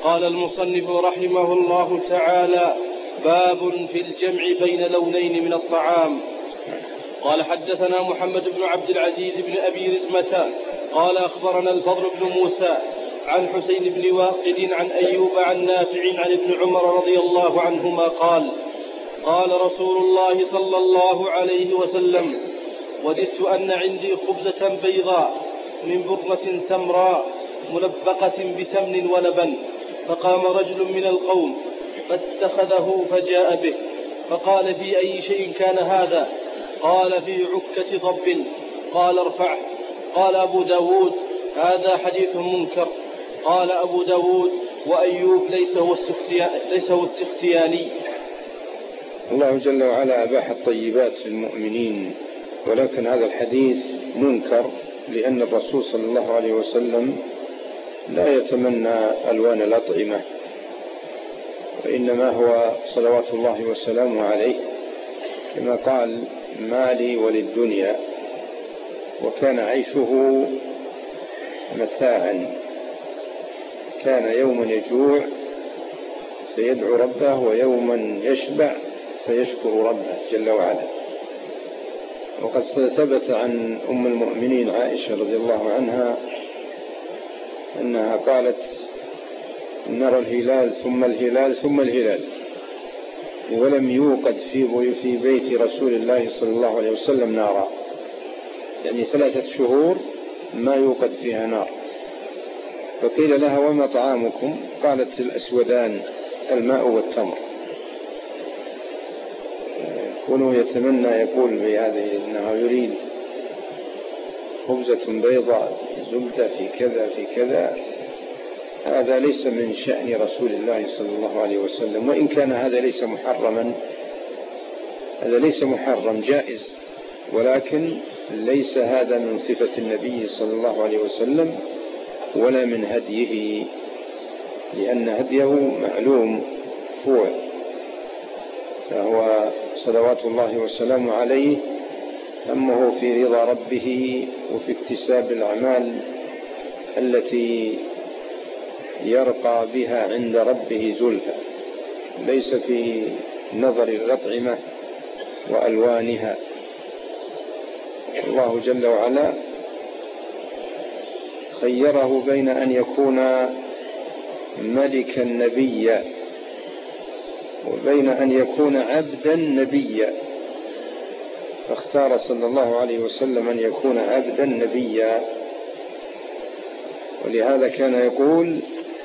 قال المصنف رحمه الله تعالى: باب في الجمع بين لونين من الطعام. قال حدثنا محمد بن عبد العزيز بن أبي رزمة قال أخبرنا الفضل بن موسى عن حسين بن واقد عن أيوب عن نافع عن ابن عمر رضي الله عنهما قال: قال رسول الله صلى الله عليه وسلم: وددت أن عندي خبزة بيضاء من برة سمراء ملبقة بسمن ولبن، فقام رجل من القوم فاتخذه فجاء به، فقال: في أي شيء كان هذا؟ قال: في عكة ضب. قال: ارفعه. قال أبو داود: هذا حديث منكر. قال أبو داود: وأيوب ليس هو السختياني. الله جل وعلا أباح الطيبات للمؤمنين، ولكن هذا الحديث منكر، لأن الرسول صلى الله عليه وسلم لا يتمنى ألوان الأطعمة، وإنما هو صلوات الله وسلامه عليه كما قال: ما لي وللدنيا، وكان عيشه متاعا، كان يوما يجوع فيدعو ربه، ويوما يشبع فيشكر ربه جل وعلا. وقد ثبت عن أم المؤمنين عائشة رضي الله عنها أنها قالت: نرى الهلال ثم الهلال ثم الهلال، ولم يوقد في بيت رسول الله صلى الله عليه وسلم نارا، يعني 3 شهور ما يوقد فيها نار. فقيل لها: وما طعامكم؟ قالت: الأسودان، الماء والتمر. كونه يتمنى يقول بهذه أنه يريد خبزة بيضاء زبدة في كذا في كذا، هذا ليس من شأن رسول الله صلى الله عليه وسلم، وإن كان هذا ليس محرما، هذا ليس محرم، جائز، ولكن ليس هذا من صفة النبي صلى الله عليه وسلم ولا من هديه، لأن هديه معلوم فوع، فهو صلوات الله وسلامه عليه همه في رضا ربه وفي اكتساب الأعمال التي يرقى بها عند ربه زلفى، ليس في نظر الأطعمة وألوانها. الله جل وعلا خيره بين أن يكون ملكا نبيا وبين أن يكون عبدا نبيا، فاختار صلى الله عليه وسلم أن يكون عبدا نبيا، ولهذا كان يقول: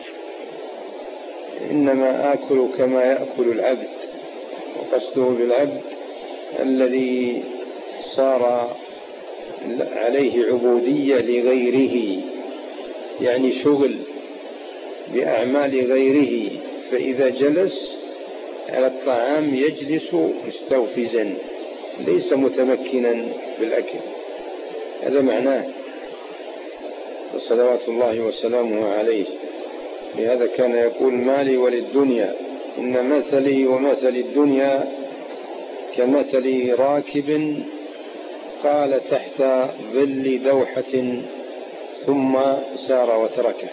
إنما آكل كما يأكل العبد، وقصده بالعبد الذي صار عليه عبودية لغيره، يعني شغل بأعمال غيره، فإذا جلس على الطعام يجلس مستوفزا ليس متمكنا بالأكل، هذا معناه صلوات الله وسلامه عليه. لهذا كان يقول: مالي وللدنيا، إن مثلي ومثل الدنيا كمثل راكب قال تحت ظل دوحة ثم سار وتركه.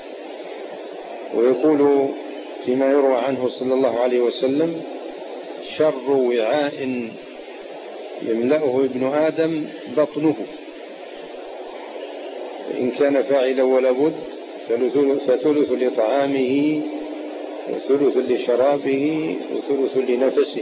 ويقول فيما يروى عنه صلى الله عليه وسلم: شر وعاء يملأه ابن آدم بطنه، إن كان فاعلا ولا بد فثلث لطعامه وثلث لشرابه وثلث لنفسه.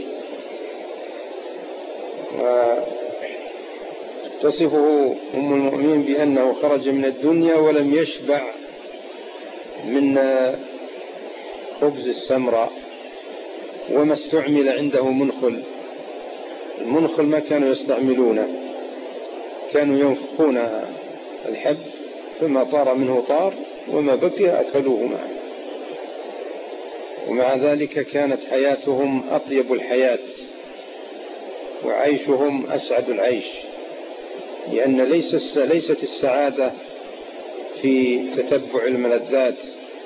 وتصفه أم المؤمنين بأنه خرج من الدنيا ولم يشبع من خبز السمراء، وما استعمل عنده منخل. المنخل ما كانوا يستعملونه، كانوا ينفخون الحب فما طار منه طار، وما بقي أكلوه معه. ومع ذلك كانت حياتهم أطيب الحياة وعيشهم أسعد العيش، لأن ليست السعادة في تتبع الملذات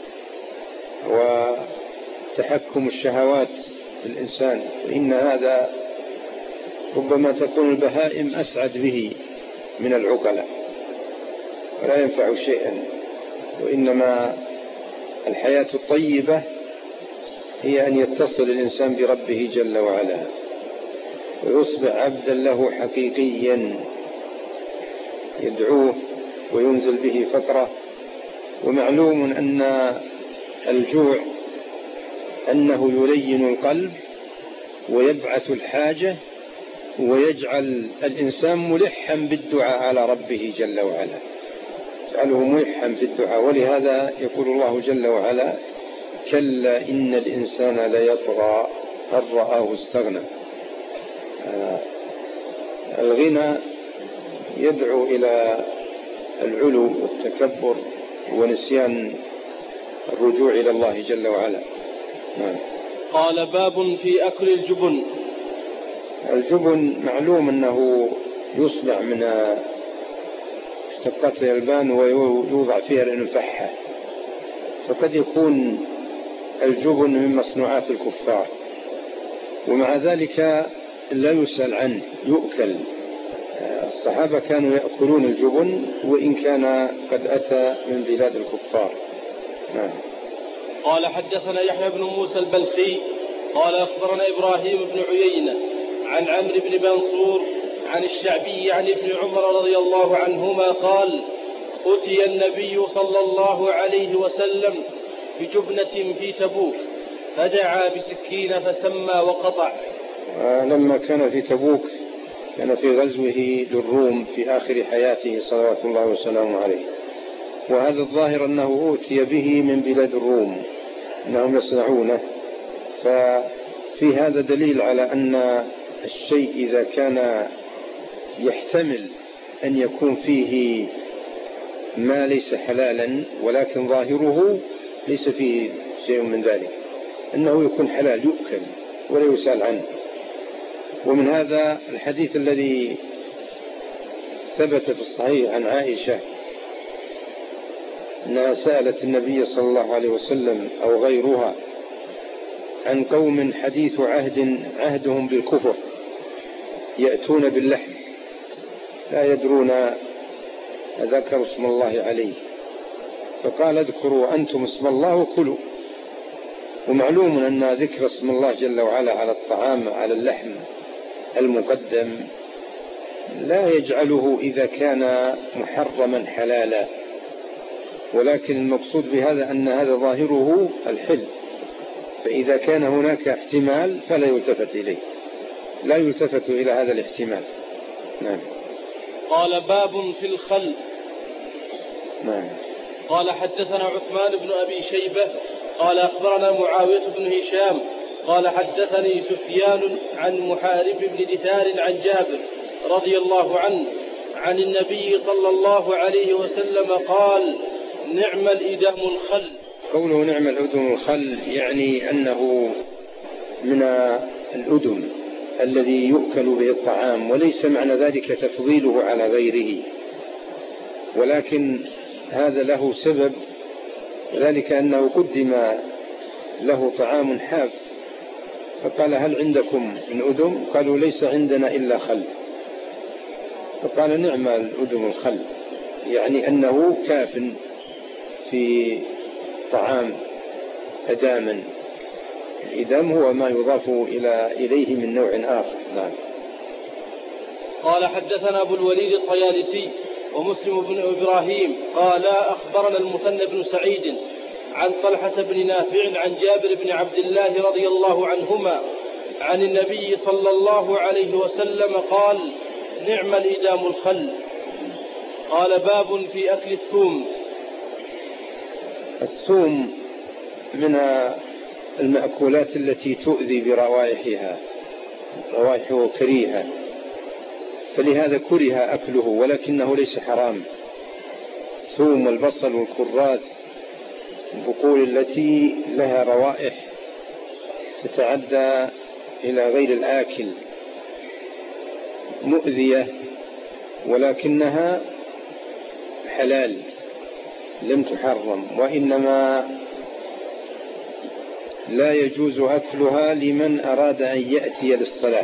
وتحكم الشهوات في الإنسان، وإن هذا ربما تكون البهائم أسعد به من العقلاء ولا ينفع شيئا، وإنما الحياة الطيبة هي أن يتصل الإنسان بربه جل وعلا ويصبح عبدا له حقيقيا يدعوه وينزل به فترة. ومعلوم أن الجوع أنه يلين القلب ويبعث الحاجة ويجعل الإنسان ملحا بالدعاء على ربه جل وعلا، يجعله ملحا في الدعاء. ولهذا يقول الله جل وعلا: كلا إن الإنسان ليطغى أن رآه استغنى. الغنى يدعو إلى العلو والتكبر ونسيان الرجوع إلى الله جل وعلا. قال: باب في أكل الجبن. الجبن معلوم أنه يصنع من مشتقات الألبان ويوضع فيها الفحة، فقد يكون الجبن من مصنوعات الكفار، ومع ذلك لا يسأل عنه، يؤكل. الصحابة كانوا يأكلون الجبن وإن كان قد أتى من بلاد الكفار. قال: حدثنا يحيى بن موسى البلخي قال: أخبرنا إبراهيم بن عيينة عن عمرو بن منصور عن الشعبي عن ابن عمر رضي الله عنهما قال: أتي النبي صلى الله عليه وسلم بجبنة في تبوك فدعا بسكين فسمى وقطع. لما كان في تبوك كان في غزوه للروم في آخر حياته صلوات الله وسلامه عليه، وهذا الظاهر أنه أوتي به من بلاد الروم أنهم يصنعونه. ففي هذا دليل على أن الشيء إذا كان يحتمل أن يكون فيه ما ليس حلالا ولكن ظاهره ليس فيه شيء من ذلك، أنه يكون حلال يؤكل ولا يسأل عنه. ومن هذا الحديث الذي ثبت في الصحيح عن عائشة أنها سألت النبي صلى الله عليه وسلم أو غيرها عن قوم حديث عهدهم بالكفر يأتون باللحم لا يدرون ذكروا اسم الله عليه، فقال: اذكروا أنتم اسم الله وكلوا. ومعلوم أن ذكر اسم الله جل وعلا على الطعام على اللحم المقدم لا يجعله إذا كان محرما حلالا، ولكن المقصود بهذا أن هذا ظاهره الحل، فإذا كان هناك احتمال فلا يلتفت إليه، لا يلتفت إلى هذا الاحتمال. نعم. قال: باب في الخل. نعم. قال: حدثنا عثمان بن أبي شيبة قال: أخبرنا معاوية بن هشام قال: حدثني سفيان عن محارب بن دثار عن جابر رضي الله عنه عن النبي صلى الله عليه وسلم قال: نعم الإدام الخل. قوله نعم الأدم الخل يعني أنه من الأدم الذي يؤكل به الطعام، وليس معنى ذلك تفضيله على غيره، ولكن هذا له سبب، ذلك أنه قدم له طعام حاف فقال: هل عندكم من أدم؟ قالوا: ليس عندنا إلا خل. فقال: نعم الأدم الخل، يعني أنه كاف في طعام أداما. الإدام هو ما يضاف إليه من نوع آخر. نعم. قال: حدثنا أبو الوليد الطيالسي ومسلم بن إبراهيم قال: أخبرنا المثنى بن سعيد عن طلحة بن نافع عن جابر بن عبد الله رضي الله عنهما عن النبي صلى الله عليه وسلم قال: نعم الإدام الخل. قال: باب في أكل الثوم. الثوم من المأكولات التي تؤذي بروائحها، روائحه كريهة، فلهذا كره أكله، ولكنه ليس حرام. الثوم والبصل والكراث البقول التي لها روائح تتعدى إلى غير الآكل مؤذية، ولكنها حلال لم تحرم، وإنما لا يجوز أكلها لمن أراد أن يأتي للصلاة،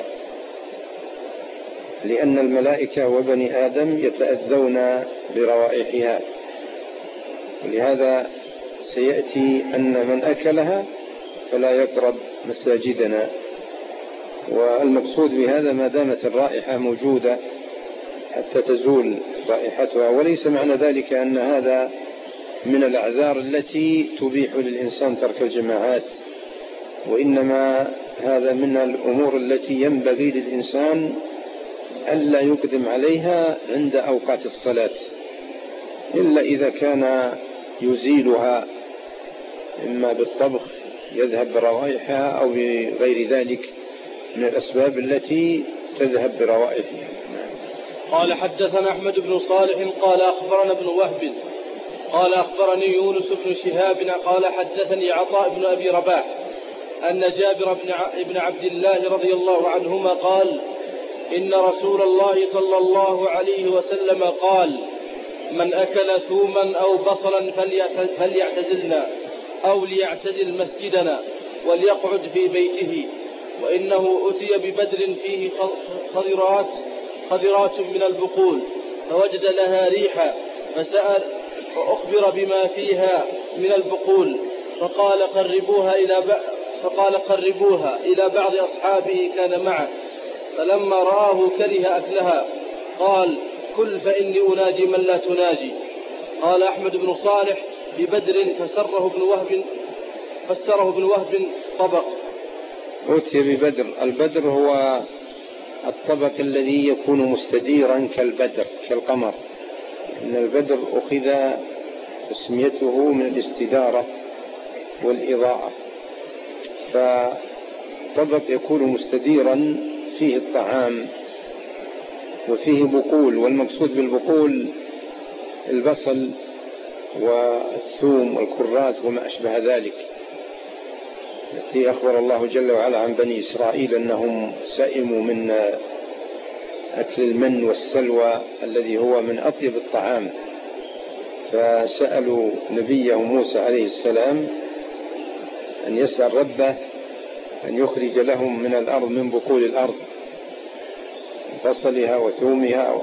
لأن الملائكة وبني آدم يتأذون بروائحها. ولهذا سيأتي أن من أكلها فلا يقرب مساجدنا. والمقصود بهذا ما دامت الرائحة موجودة حتى تزول رائحتها، وليس معنى ذلك أن هذا من الأعذار التي تبيح للإنسان ترك الجماعات، وإنما هذا من الأمور التي ينبغي للإنسان ألا يقدم عليها عند أوقات الصلاة، إلا إذا كان يزيلها إما بالطبخ يذهب بروائحها أو بغير ذلك من الأسباب التي تذهب بروائحها. قال حدثنا أحمد بن صالح قال أخبرنا ابن وهب قال أخبرني يونس بن شهاب قال حدثني عطاء بن أبي رباح أن جابر بن عبد الله رضي الله عنهما قال إن رسول الله صلى الله عليه وسلم قال من أكل ثوما أو بصلا فليعتزلنا أو ليعتزل مسجدنا وليقعد في بيته، وإنه أتي ببدر فيه خضرات من البقول فوجد لها ريحا فسأل وأخبر بما فيها من البقول فقال قربوها إلى بعض أصحابه كان معه، فلما رآه كره أكلها قال كل فإني أناجي من لا تناجي. قال أحمد بن صالح ببدر فسره ابن وهب طبق. أتي ببدر، البدر هو الطبق الذي يكون مستديرا كالبدر كالقمر، إن البدر أخذ تسميته من الاستدارة والإضاءة، فطبق يكون مستديرا فيه الطعام وفيه بقول، والمقصود بالبقول البصل والثوم والكرات وما أشبه ذلك، التي أخبر الله جل وعلا عن بني إسرائيل أنهم سئموا من أكل المن والسلوى الذي هو من أطيب الطعام، فسألوا نبيه موسى عليه السلام أن يسأل ربه أن يخرج لهم من الأرض من بقول الأرض بصلها وثومها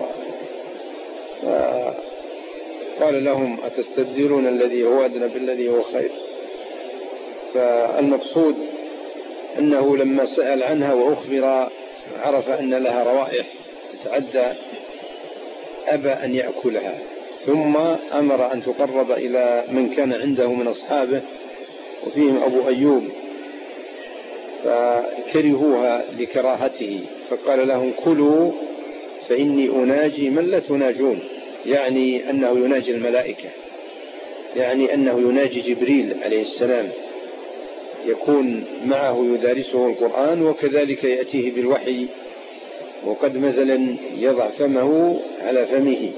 قال لهم أتستبدلون الذي هو أدنى بالذي هو خير. فالمقصود أنه لما سأل عنها وأخبر عرف أن لها روائح تتعدى أبى أن يأكلها، ثم أمر أن تقرب إلى من كان عنده من أصحابه وفيهم أبو أيوب، فكرهوها لكراهته، فقال لهم كلوا فإني أناجي من لا تناجون، يعني أنه يناجي الملائكة، يعني أنه يناجي جبريل عليه السلام يكون معه يدارسه القرآن، وكذلك يأتيه بالوحي وقد مثلا يضع فمه على فمه،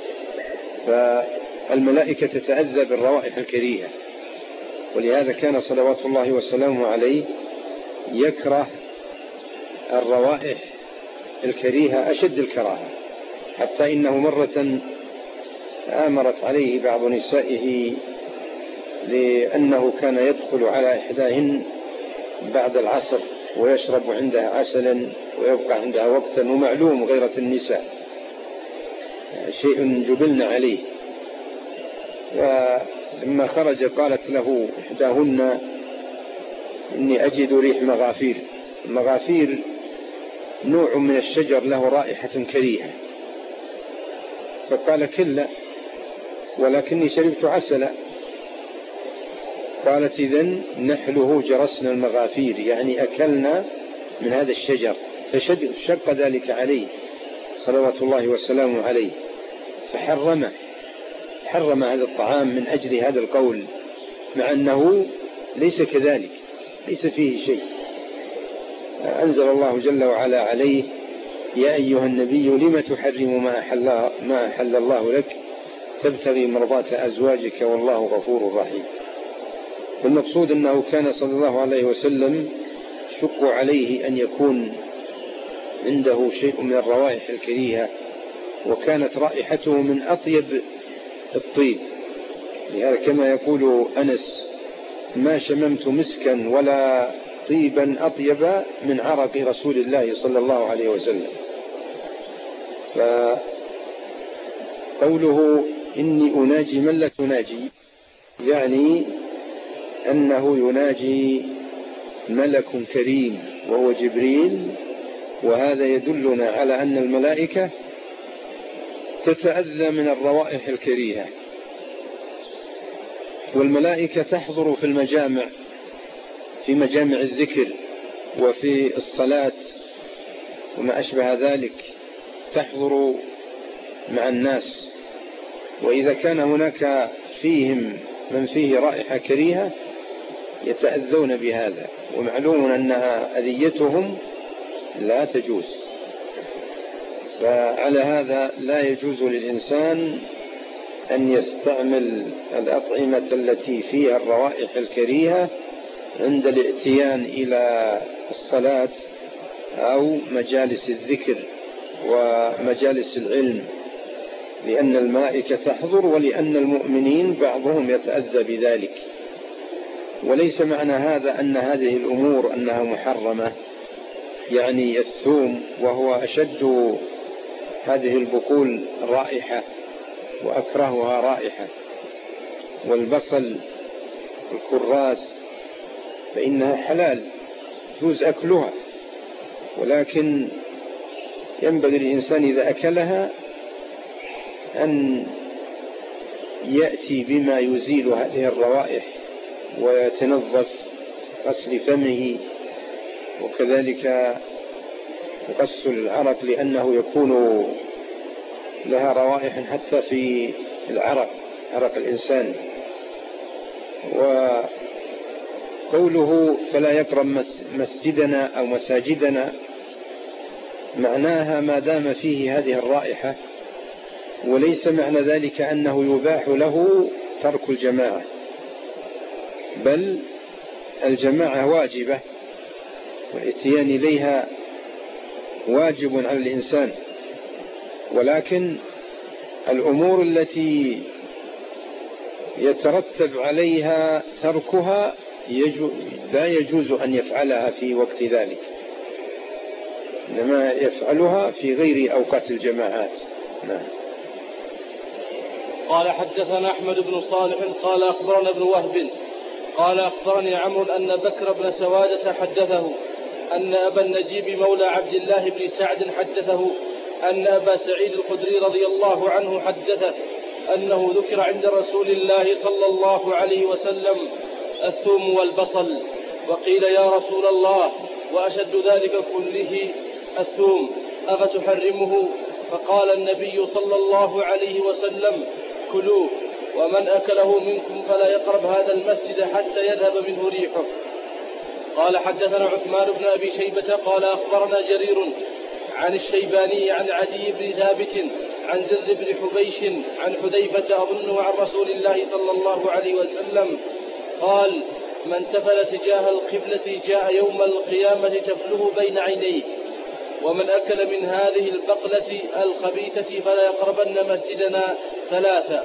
فالملائكة تتأذى بالروائح الكريهة، ولهذا كان صلوات الله وسلامه عليه يكره الروائح الكريهة أشد الكراهة، حتى إنه مرة آمرت عليه بعض نسائه لأنه كان يدخل على إحداهن بعد العصر ويشرب عندها عسلا ويبقى عندها وقتا، ومعلوم غيرة النساء شيء جبلنا عليه. ولما خرج قالت له إحداهن إني أجد ريح مغافير. المغافير نوع من الشجر له رائحة كريهة، فقال كلا ولكني شربت عسلا. قالت إذن نحله جرسنا المغافير، يعني أكلنا من هذا الشجر، فشق ذلك عليه صلوات الله وسلامه عليه، حرم هذا الطعام من أجل هذا القول، مع أنه ليس كذلك، ليس فيه شيء. أنزل الله جل وعلا عليه يا أيها النبي لم تحرم ما أحل الله لك تبتغي مرضات أزواجك والله غفور رحيم. فالمقصود أنه كان صلى الله عليه وسلم شق عليه أن يكون عنده شيء من الروائح الكريهة، وكانت رائحته من أطيب الطيب، لهذا كما يقول أنس ما شممت مسكا ولا طيبا أطيب من عرق رسول الله صلى الله عليه وسلم. فقوله إني أناجي من لا تناجي، يعني أنه يناجي ملك كريم وهو جبريل، وهذا يدلنا على أن الملائكة تتأذى من الروائح الكريهة. والملائكة تحضر في المجامع، في مجامع الذكر وفي الصلاة وما أشبه ذلك، تحضر مع الناس. وإذا كان هناك فيهم من فيه رائحة كريهة يتأذون بهذا، ومعلوم أنها أذيتهم لا تجوز. فعلى هذا لا يجوز للإنسان أن يستعمل الأطعمة التي فيها الروائح الكريهة عند الاتيان إلى الصلاة أو مجالس الذكر ومجالس العلم، لأن الملائكة تحضر ولأن المؤمنين بعضهم يتأذى بذلك. وليس معنى هذا أن هذه الأمور أنها محرمة، يعني الثوم وهو أشد هذه البقول رائحة وأكرهها رائحة، والبصل والكراث فإنها حلال يجوز أكلها، ولكن ينبغي للإنسان إذا أكلها أن يأتي بما يزيل هذه الروائح ويتنظف غسل فمه، وكذلك تغسل العرق لأنه يكون لها روائح حتى في العرق، عرق الإنسان. وقوله فلا يقرب مسجدنا أو مساجدنا معناها ما دام فيه هذه الرائحة، وليس معنى ذلك أنه يباح له ترك الجماعة، بل الجماعة واجبة والاتيان إليها واجب على الإنسان، ولكن الأمور التي يترتب عليها تركها لا يجوز أن يفعلها في وقت ذلك، إنما يفعلها في غير أوقات الجماعات. نعم. قال حدثنا أحمد بن صالح قال أخبرنا ابن وهب قال أخبرني عمرو أن بكر بن سوادة حدثه أن أبا النجيب مولى عبد الله بن سعد حدثه أن أبا سعيد الخدري رضي الله عنه حدثه أنه ذكر عند رسول الله صلى الله عليه وسلم الثوم والبصل، وقيل يا رسول الله وأشد ذلك كله الثوم أفتحرمه؟ فقال النبي صلى الله عليه وسلم كلوه، ومن أكله منكم فلا يقرب هذا المسجد حتى يذهب منه ريحه. قال حدثنا عثمان بن أبي شيبة قال أخبرنا جرير عن الشيباني عن عدي بن ثابت عن زر بن حبيش عن حذيفة أظنه عن رسول الله صلى الله عليه وسلم قال من تفل تجاه القبلة جاء يوم القيامة تفله بين عينيه، ومن أكل من هذه البقلة الخبيثة فلا يقربن مسجدنا ثلاثة.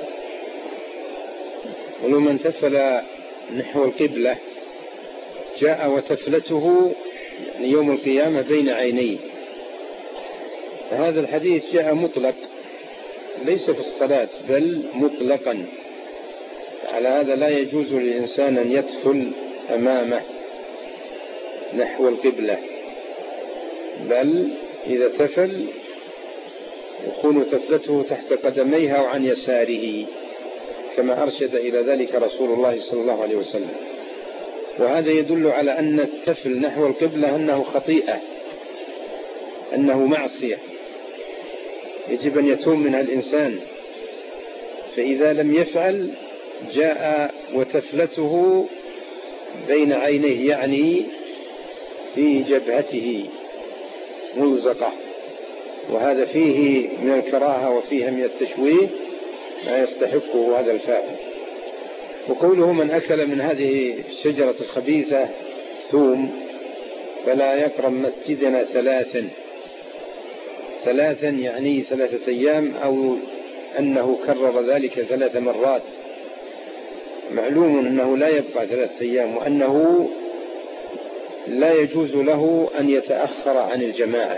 ومن تفل نحو القبلة جاء وتفلته يعني يوم القيامة بين عينيه. فهذا الحديث جاء مطلق ليس في الصلاة بل مطلقا، على هذا لا يجوز للإنسان أن يتفل أمامه نحو القبلة، بل إذا تفل يكون تفلته تحت قدميها وعن يساره كما أرشد إلى ذلك رسول الله صلى الله عليه وسلم. وهذا يدل على أن التفل نحو القبلة أنه خطيئة، أنه معصية يجب أن يتوب منها الإنسان. فإذا لم يفعل جاء وتفلته بين عينيه يعني في جبهته ملزقة، وهذا فيه من الكراهة وفيه من التشويه ما يستحقه هذا الفاعل. وقوله من أكل من هذه الشجرة الخبيثة ثوم فلا يقرب مسجدنا ثلاثا يعني 3 أيام، أو أنه كرر ذلك 3 مرات. معلوم أنه لا يبقى 3 أيام، وأنه لا يجوز له أن يتأخر عن الجماعة.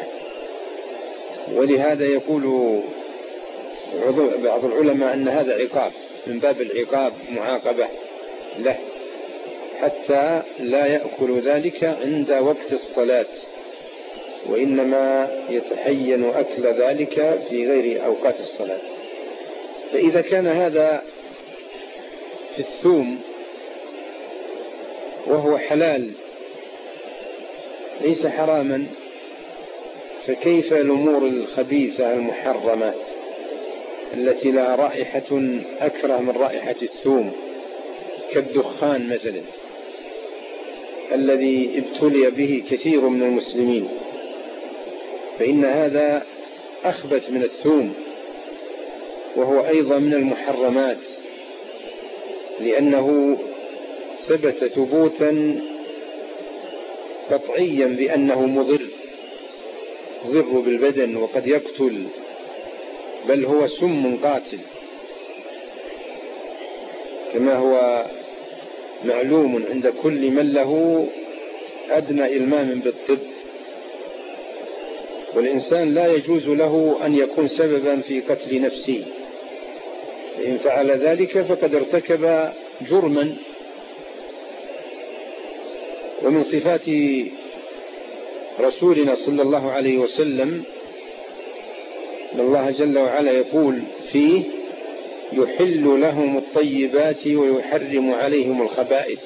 ولهذا يقول بعض العلماء أن هذا عقاب من باب العقاب معاقبة، له حتى لا يأكل ذلك عند وقت الصلاة، وإنما يتحين أكل ذلك في غير أوقات الصلاة. فإذا كان هذا في الثوم وهو حلال ليس حراما، فكيف الأمور الخبيثة المحرمة التي لها رائحة أكره من رائحة الثوم كالدخان مثلا الذي ابتلي به كثير من المسلمين، فإن هذا أخبث من الثوم وهو أيضا من المحرمات، لأنه ثبت ثبوتا قطعيا بأنه مضر بالبدن وقد يقتل، بل هو سم قاتل كما هو معلوم عند كل من له أدنى إلمام بالطب. والإنسان لا يجوز له أن يكون سببا في قتل نفسه، فإن فعل ذلك فقد ارتكب جرما. ومن صفات رسولنا صلى الله عليه وسلم أن الله جل وعلا يقول فيه: يحل لهم الطيبات ويحرم عليهم الخبائث.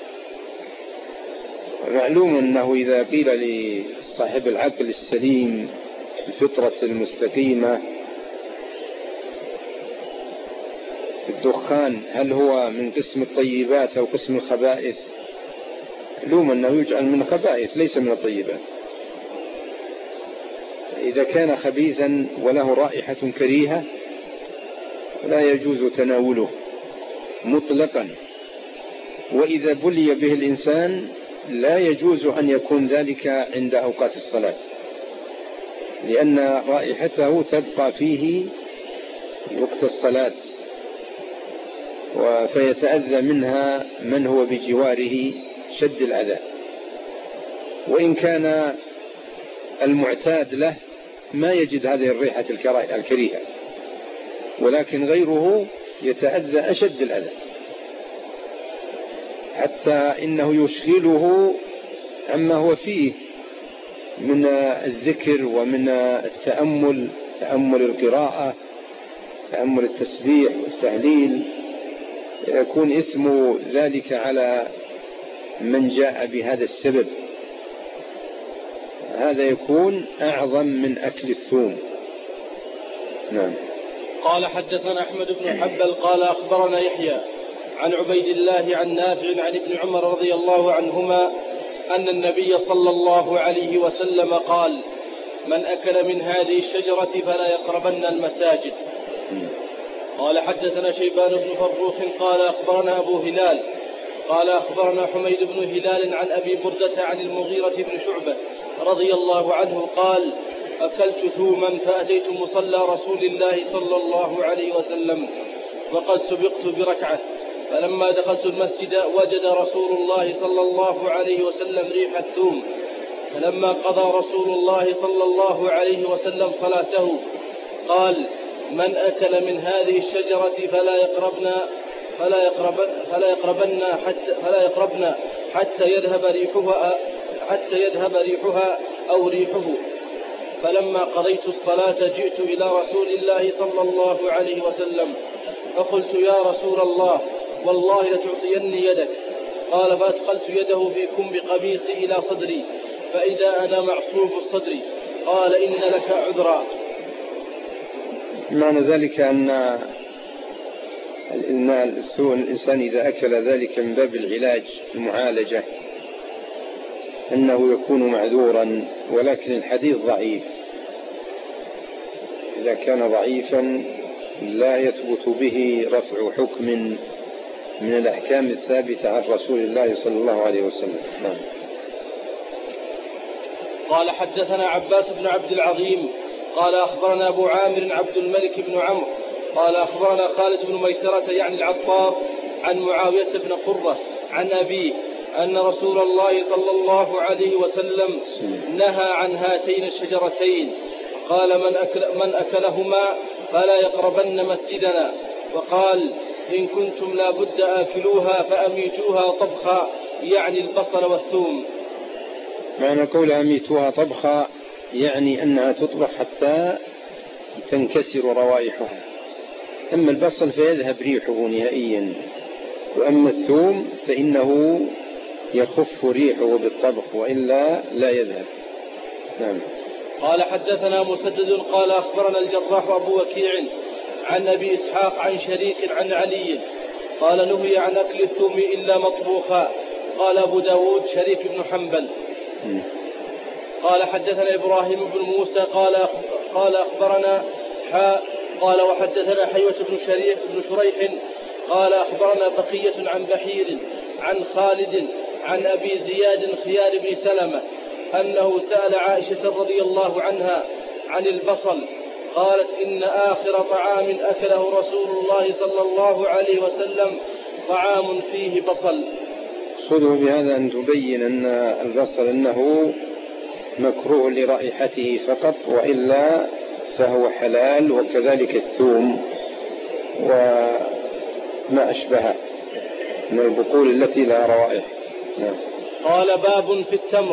ومعلوم أنه إذا قيل لصاحب العقل السليم الفطرة المستقيمة الدخان هل هو من قسم الطيبات أو قسم الخبائث، معلوم أنه يجعل من الخبائث ليس من الطيبات. إذا كان خبيثا وله رائحة كريهة لا يجوز تناوله مطلقا، وإذا بلي به الإنسان لا يجوز أن يكون ذلك عند أوقات الصلاة، لأن رائحته تبقى فيه وقت الصلاة فيتأذى منها من هو بجواره شد الأذى. وإن كان المعتاد له ما يجد هذه الريحة الكريهة، ولكن غيره يتأذى أشد الأذى، حتى إنه يشغله عما هو فيه من الذكر ومن التأمل، تأمل القراءة، تأمل التسبيح والتهليل، يكون إثم ذلك على من جاء بهذا السبب. هذا يكون أعظم من أكل الثوم. نعم. قال حدثنا أحمد بن حنبل قال أخبرنا يحيى عن عبيد الله عن نافع عن ابن عمر رضي الله عنهما أن النبي صلى الله عليه وسلم قال: من أكل من هذه الشجرة فلا يقربن المساجد. قال حدثنا شيبان بن فروخ قال أخبرنا أبو هلال قال أخبرنا حميد بن هلال عن أبي بردة عن المغيرة بن شعبة رضي الله عنه قال: أكلت ثوما فأتيت مصلى رسول الله صلى الله عليه وسلم وقد سبقت بركعة، فلما دخلت المسجد وجد رسول الله صلى الله عليه وسلم ريح الثوم، فلما قضى رسول الله صلى الله عليه وسلم صلاته قال: من أكل من هذه الشجرة فلا يقربن حتى يذهب ريحها أو ريحه. فلما قضيت الصلاة جئت إلى رسول الله صلى الله عليه وسلم فقلت: يا رسول الله والله لتعطيني يدك. قال: فأدخلت يده في كم قميصي إلى صدري فإذا أنا معصوب الصدر. قال: إن لك عذرا. معنى ذلك أن الإنسان إذا أكل ذلك من باب العلاج المعالجة أنه يكون معذورا، ولكن الحديث ضعيف. إذا كان ضعيفا لا يثبت به رفع حكم من الأحكام الثابتة عن رسول الله صلى الله عليه وسلم. نعم. قال حدثنا عباس بن عبد العظيم قال أخبرنا أبو عامر عبد الملك بن عمرو قال أخبرنا خالد بن ميسرة يعني العطار عن معاوية بن قرة عن أبيه أن رسول الله صلى الله عليه وسلم نهى عن هاتين الشجرتين، قال: من أكلهما فلا يقربن مسجدنا، وقال: إن كنتم لا بد آكلوها فأميتوها طبخا، يعني البصل والثوم. معنى قول أميتوها طبخا يعني أنها تطبخ حتى تنكسر روائحها. أما البصل فيذهب ريحه نهائيا، وأما الثوم فإنه يخف ريحه بالطبخ وإلا لا يذهب. نعم. قال حدثنا مسدد قال أخبرنا الجراح أبو وكيع عن أبي إسحاق عن شريك عن علي قال نهي عن أكل الثوم إلا مطبوخا. قال أبو داود شريك بن حنبل. قال حدثنا إبراهيم بن موسى قال أخبرنا قال وحدثنا حيوة بن شريح قال أخبرنا بقية عن بحير عن خالد عن أبي زياد خيار بن سلمة أنه سأل عائشة رضي الله عنها عن البصل، قالت إن آخر طعام أكله رسول الله صلى الله عليه وسلم طعام فيه بصل. صده بهذا أن تبين أن البصل أنه مكروه لرائحته فقط، وإلا فهو حلال، وكذلك الثوم وما أشبهه من البقول التي لا روائح. قال باب في التمر.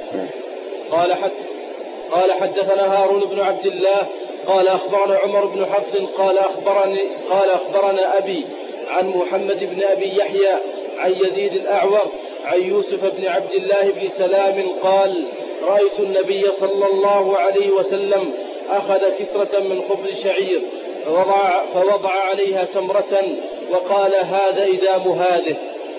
قال حدثنا هارون بن عبد الله قال أخبرنا عمر بن حفص قال أخبرنا أبي عن محمد بن أبي يحيى عن يزيد الأعور عن يوسف بن عبد الله بن سلام قال رأيت النبي صلى الله عليه وسلم أخذ كسرة من خبز شعير فوضع عليها تمرة وقال هذا إدام هذه.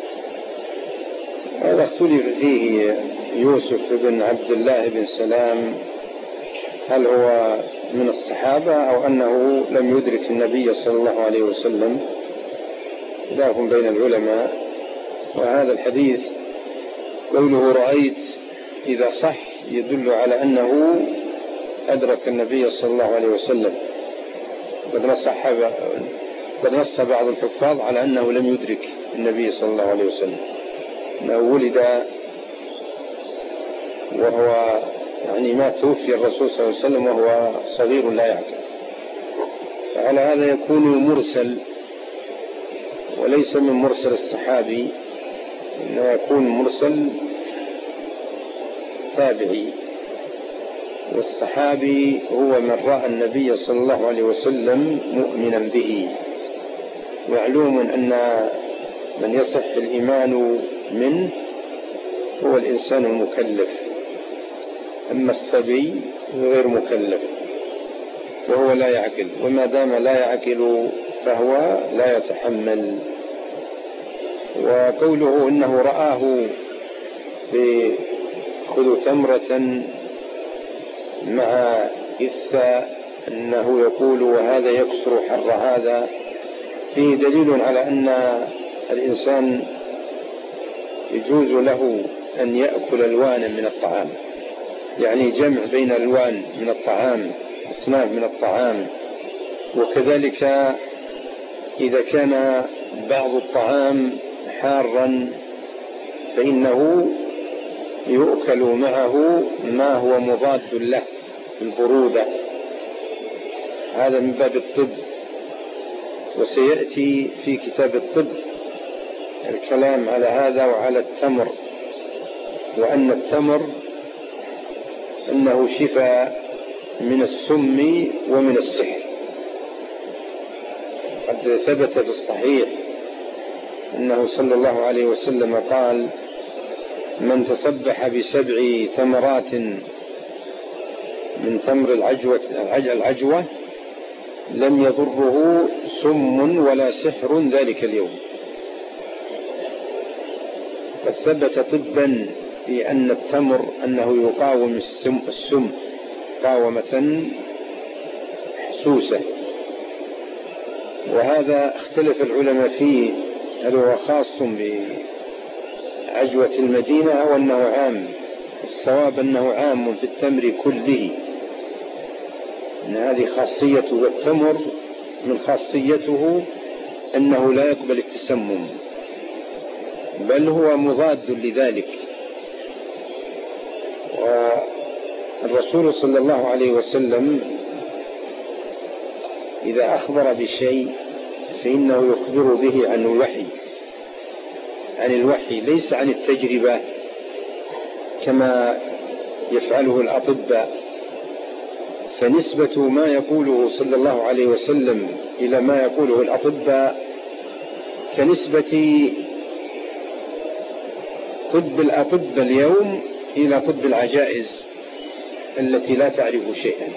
هذا اختلف فيه يوسف بن عبد الله بن سلام، هل هو من الصحابة أو أنه لم يدرك النبي صلى الله عليه وسلم؟ خلاف بين العلماء. وهذا الحديث قوله رأيت إذا صح يدل على أنه أدرك النبي صلى الله عليه وسلم. قد نص بعض الحفاظ على أنه لم يدرك النبي صلى الله عليه وسلم، أنه ولد وهو ما توفي الرسول صلى الله عليه وسلم وهو صغير لا يعقل. فعلى هذا يكون مرسل وليس من مرسل الصحابي، إنه يكون مرسل تابعي، والصحابي هو من رأى النبي صلى الله عليه وسلم مؤمنا به. معلوم أن من يصح الإيمان منه هو الإنسان المكلف، أما الصبي غير مكلف وهو لا يعقل، وما دام لا يعقل فهو لا يتحمل. وقوله إنه رآه بخذ تمرة مع إثاء أنه يقول وهذا يكسر حر هذا، فيه دليل على أن الإنسان يجوز له أن يأكل ألوانا من الطعام، يعني جمع بين ألوان من الطعام، أصناف من الطعام. وكذلك إذا كان بعض الطعام حارا فإنه يؤكل معه ما هو مضاد له البرودة، هذا من باب الطب. وسيأتي في كتاب الطب الكلام على هذا وعلى التمر، وأن التمر أنه شفاء من السم ومن السحر. قد ثبت في الصحيح أنه صلى الله عليه وسلم قال من تصبح ب7 تمرات من تمر العجوة لم يضره سم ولا سحر ذلك اليوم. قد ثبت طبا في أن التمر أنه يقاوم السم مقاومة حسوسة. وهذا اختلف العلماء فيه، هل هو خاص بعجوة المدينة أو أنه عام؟ الصواب أنه عام في التمر كله، أن هذه خاصيته. والتمر من خاصيته أنه لا يقبل التسمم، بل هو مضاد لذلك. والرسول صلى الله عليه وسلم إذا أخبر بشيء فإنه يخبر به عن الوحي ليس عن التجربة كما يفعله الأطباء. فنسبة ما يقوله صلى الله عليه وسلم إلى ما يقوله الأطباء كنسبة طب الأطباء اليوم إلى طب العجائز التي لا تعرف شيئا،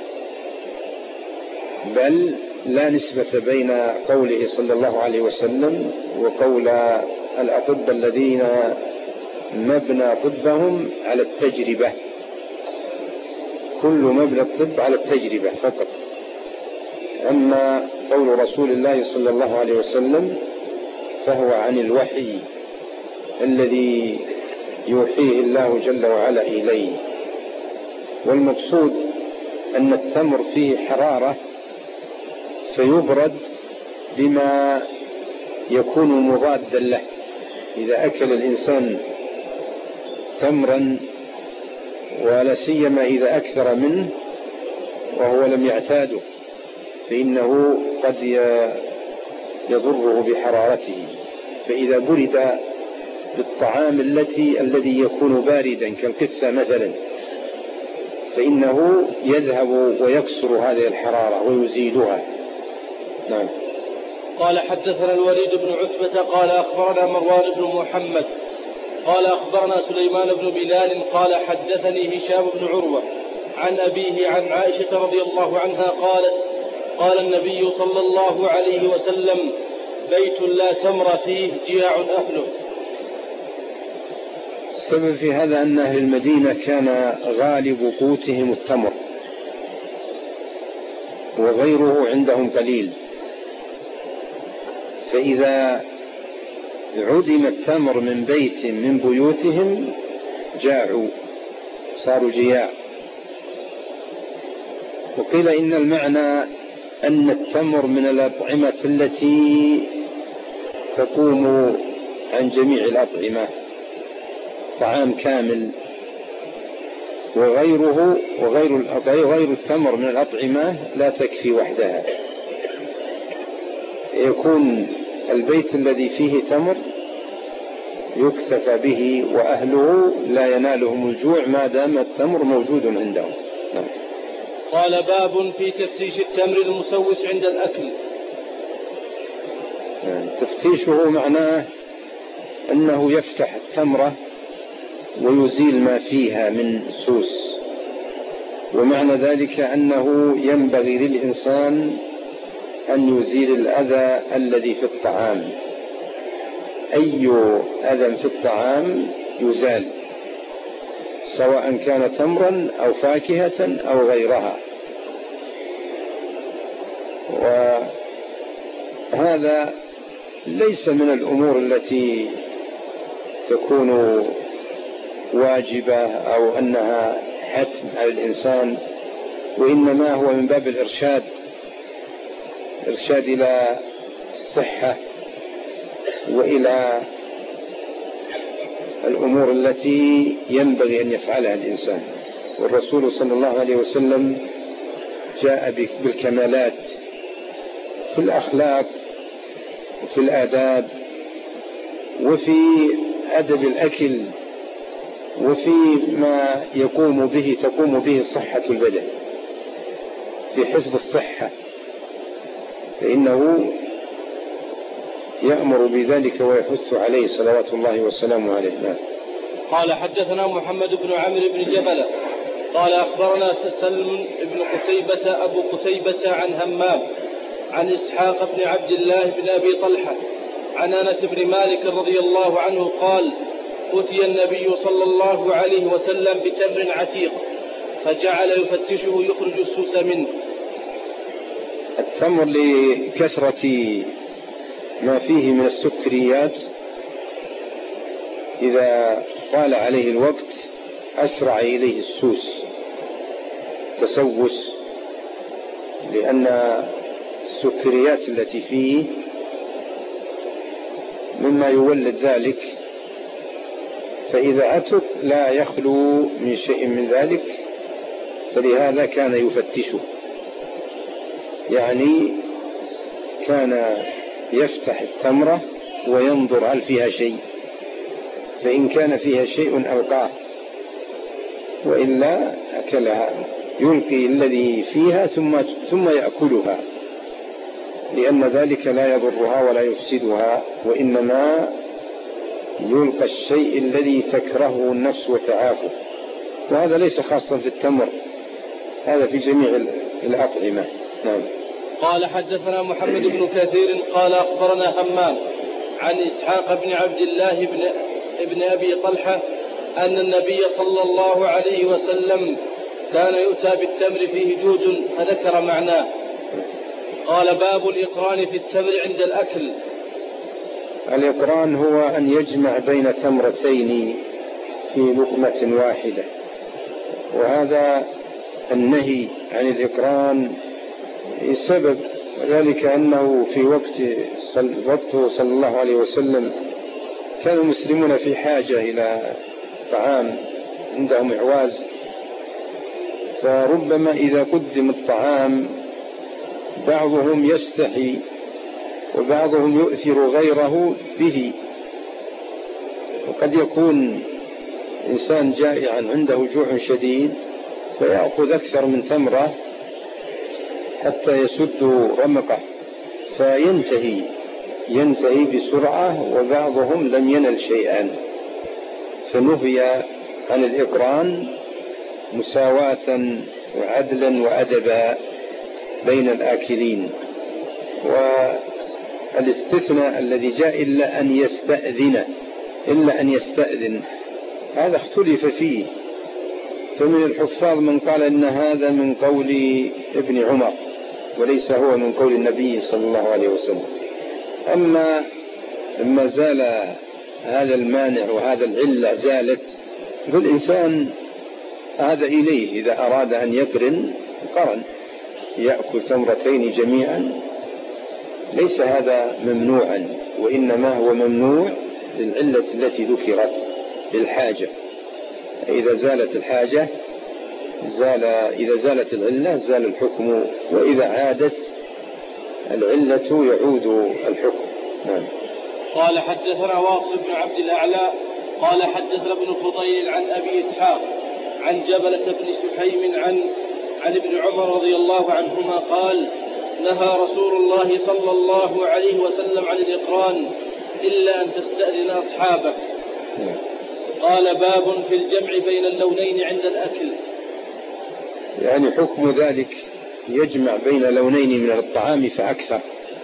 بل لا نسبة بين قوله صلى الله عليه وسلم وقول الأطباء الذين مبنى طبهم على التجربة. كل مبنى الطب على التجربة فقط. أما قول رسول الله صلى الله عليه وسلم فهو عن الوحي الذي يوحيه الله جل وعلا إليه. والمقصود أن التمر فيه حرارة فيبرد بما يكون مضادا له. إذا أكل الإنسان تمرا ولا سيما إذا أكثر منه وهو لم يعتاده فإنه قد يضره بحرارته. فإذا برد بالطعام الذي يكون باردا كالقثة مثلا فإنه يذهب ويكسر هذه الحرارة ويزيدها. نعم. قال حدثنا الوليد بن عتبة قال أخبرنا مروان بن محمد قال أخبرنا سليمان بن بلال قال حدثني هشام بن عروة عن أبيه عن عائشة رضي الله عنها قالت قال النبي صلى الله عليه وسلم بيت لا تمر فيه جياع أهله. السبب في هذا أن أهل المدينة كان غالب قوتهم التمر وغيره عندهم قليل، فإذا عدم التمر من بيت من بيوتهم جاعوا صاروا جياع. وقيل إن المعنى أن التمر من الأطعمة التي تقوم عن جميع الأطعمة، طعام كامل، وغير التمر من الأطعمة لا تكفي وحدها. يكون البيت الذي فيه تمر يكتفى به وأهله لا ينالهم الجوع ما دام التمر موجود عندهم. قال باب في تفتيش التمر المسوس عند الأكل. تفتيشه معناه أنه يفتح التمرة ويزيل ما فيها من سوس، ومعنى ذلك أنه ينبغي للإنسان أن يزيل الأذى الذي في الطعام. أي أذى في الطعام يزال سواء كان تمرا أو فاكهة أو غيرها. وهذا ليس من الأمور التي تكون واجبة أو أنها حتم على الإنسان، وإنما هو من باب الإرشاد إلى الصحة وإلى الأمور التي ينبغي أن يفعلها الإنسان. والرسول صلى الله عليه وسلم جاء بالكمالات في الأخلاق وفي الآداب وفي أدب الأكل وفي ما تقوم به صحة البدن، في حفظ الصحة، فإنه يأمر بذلك ويحث عليه صلوات الله وسلامه عليه. قال حدثنا محمد بن عمرو بن جبلة قال أخبرنا سلم بن قتيبة أبو قتيبة عن همام عن إسحاق بن عبد الله بن أبي طلحة عن أنس بن مالك رضي الله عنه قال أتي النبي صلى الله عليه وسلم بتمر عتيق فجعل يفتشه يخرج السوس منه. التمر لكثرة ما فيه من السكريات إذا طال عليه الوقت أسرع إليه السوس تسوس، لأن السكريات التي فيه مما يولد ذلك، فإذا أتت لا يخلو من شيء من ذلك، فلهذا كان يفتشه، يعني كان يفتح التمرة وينظر هل فيها شيء، فإن كان فيها شيء ألقاه، وإلا أكلها، يلقي الذي فيها ثم يأكلها، لأن ذلك لا يضرها ولا يفسدها، وإنما يلقى الشيء الذي تكرهه النفس وتعافه. وهذا ليس خاصا في التمر، هذا في جميع الأطعمة. نعم. قال حدثنا محمد بن كثير قال أخبرنا همام عن إسحاق بن عبد الله بن أبي طلحة أن النبي صلى الله عليه وسلم كان يؤتى بالتمر فيه جوج فذكر معناه. قال باب الإقران في التمر عند الأكل. الإقران هو أن يجمع بين تمرتين في لقمة واحدة، وهذا النهي عن الإقران سبب ذلك أنه في وقته صلى الله عليه وسلم كان المسلمون في حاجة إلى طعام، عندهم إعواز، فربما إذا قدم الطعام بعضهم يستحي وبعضهم يؤثر غيره به، وقد يكون إنسان جائعا عنده جوع شديد فيأخذ أكثر من تمرة حتى يسد رمقه ينتهي بسرعة، وبعضهم لم ينل شيئا، فنهي عن الإقران مساواة وعدلا وأدبا بين الآكلين. والاستثناء الذي جاء إلا أن يستأذن هذا اختلف فيه، فمن الحفاظ من قال إن هذا من قول ابن عمر وليس هو من قول النبي صلى الله عليه وسلم. أما لما زال هذا المانع وهذا العلة زالت، فالإنسان هذا إليه إذا أراد أن يقرن قرن، يأكل تمرتين جميعا، ليس هذا ممنوعا، وإنما هو ممنوع للعلة التي ذكرت بالحاجة. إذا زالت الحاجة إذا زالت العلة زال الحكم، وإذا عادت العلة يعود الحكم. نعم. قال حدثنا واصل بن عبد الأعلى قال حدثنا ابن فضيل عن أبي إسحاق عن جبلة بن سحيم عن ابن عمر رضي الله عنهما قال نهى رسول الله صلى الله عليه وسلم عن الإقران إلا أن تستأذن أصحابك. قال باب في الجمع بين اللونين عند الأكل. يعني حكم ذلك يجمع بين لونين من الطعام فأكثر،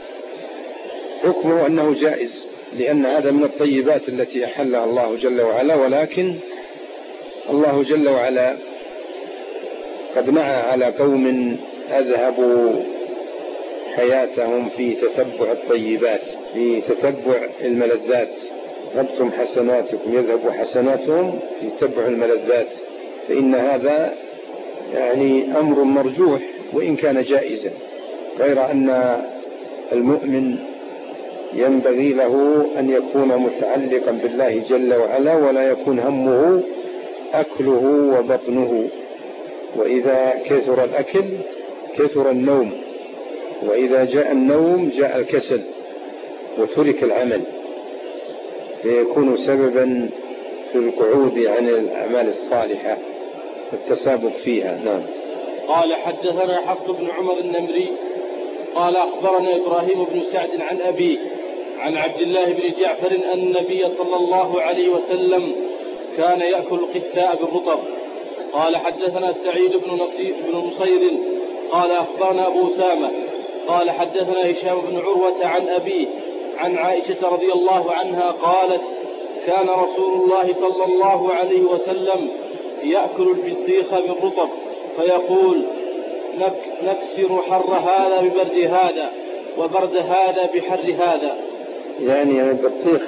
حكمه أنه جائز، لأن هذا من الطيبات التي أحلها الله جل وعلا، ولكن الله جل وعلا قد نعى على قوم أذهبوا حياتهم في تتبع الطيبات، في تتبع الملذات. أذهبتم حسناتكم يذهب حسناتهم في تتبع الملذات، فإن هذا يعني أمر مرجوح وإن كان جائزا، غير أن المؤمن ينبغي له أن يكون متعلقا بالله جل وعلا، ولا يكون همه أكله وبطنه. وإذا كثر الأكل كثر النوم، وإذا جاء النوم جاء الكسل وترك العمل، فيكون سببا في القعود عن الأعمال الصالحة والتسابق فيها. نعم. قال حدثنا حفص بن عمر النمري قال أخبرنا إبراهيم بن سعد عن أبيه عن عبد الله بن جعفر أن النبي صلى الله عليه وسلم كان يأكل القثاء بالرطب. قال حدثنا سعيد بن مصير قال أخبرنا أبو أسامة قال حدثنا هشام بن عروة عن أبيه عن عائشة رضي الله عنها قالت كان رسول الله صلى الله عليه وسلم يأكل البطيخ بالرطب فيقول نكسر حر هذا ببرد هذا وبرد هذا بحر هذا. يعني البطيخ